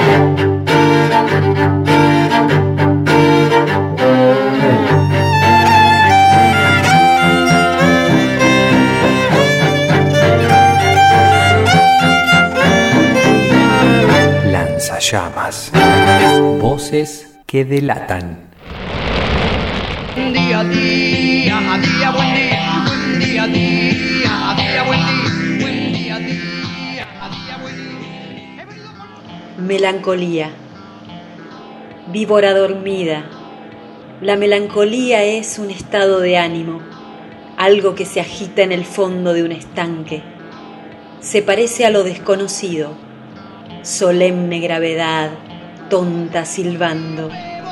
Llamas. Voces que delatan. Día a día, a día, buen día. Buen día a día, a día, buen día. Buen día a día, a día, buen día. Melancolía. Víbora dormida. La melancolía es un estado de ánimo, algo que se agita en el fondo de un estanque. Se parece a lo desconocido. Solemne gravedad, tonta silbando.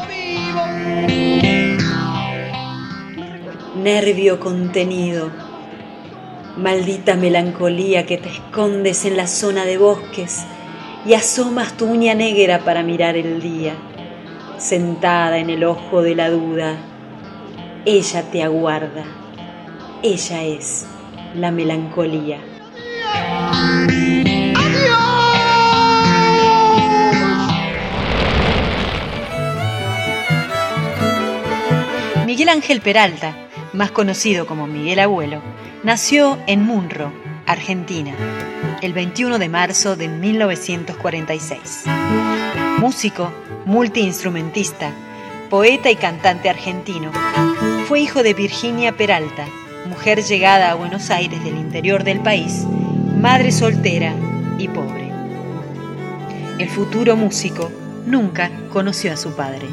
Nervio contenido. Maldita melancolía que te escondes en la zona de bosques y asomas tu uña negra para mirar el día. Sentada en el ojo de la duda, ella te aguarda. Ella es la melancolía. Miguel Ángel Peralta, más conocido como Miguel Abuelo, nació en Munro, Argentina, el 21 de marzo de 1946. Músico, multiinstrumentista, poeta y cantante argentino, fue hijo de Virginia Peralta, mujer llegada a Buenos Aires del interior del país, madre soltera y pobre. El futuro músico nunca conoció a su padre.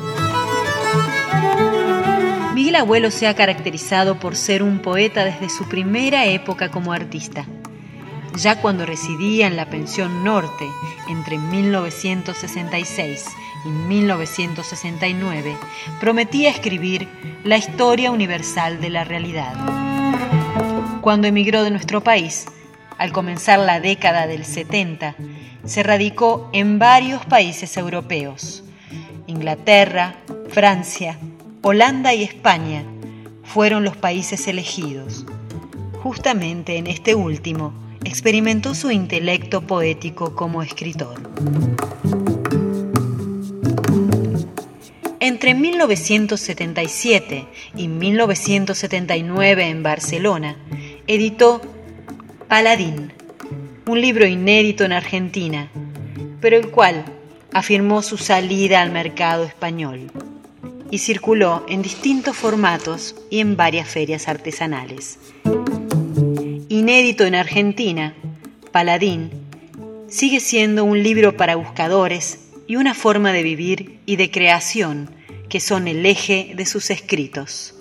Miguel Abuelo se ha caracterizado por ser un poeta desde su primera época como artista. Ya cuando residía en la Pensión Norte entre 1966 y 1969, prometía escribir la historia universal de la realidad. Cuando emigró de nuestro país, al comenzar la década del 70, se radicó en varios países europeos: Inglaterra, Francia, Holanda y España fueron los países elegidos. Justamente en este último experimentó su intelecto poético como escritor. Entre 1977 y 1979 en Barcelona, editó Paladín, un libro inédito en Argentina, pero el cual afirmó su salida al mercado español y circuló en distintos formatos y en varias ferias artesanales. Inédito en Argentina, Paladín sigue siendo un libro para buscadores y una forma de vivir y de creación que son el eje de sus escritos.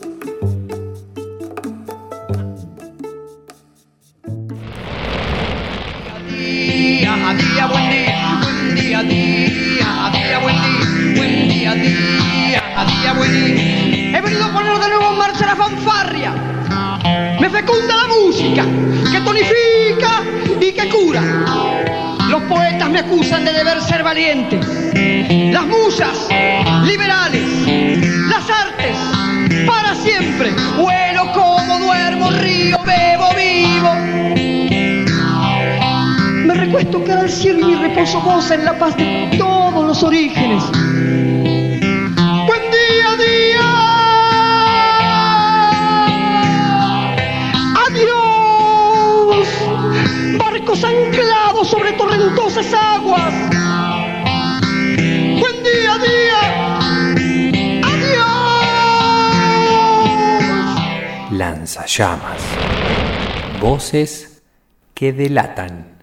A día, buen día. Buen día a día, a día, buen día. Buen día a día, a día, buen día. He venido a poner de nuevo en marcha la fanfarria. Me fecunda la música, que tonifica y que cura. Los poetas me acusan de deber ser valiente. Las musas, liberales. Las artes, para siempre. Vuelo, como, duermo, río, bebo, vivo. Me recuesto cara al cielo y mi reposo goza en la paz de todos los orígenes. Buen día, día. Adiós. Barcos anclados sobre torrentosas aguas. Buen día, día. Adiós. Lanzallamas. Voces que delatan.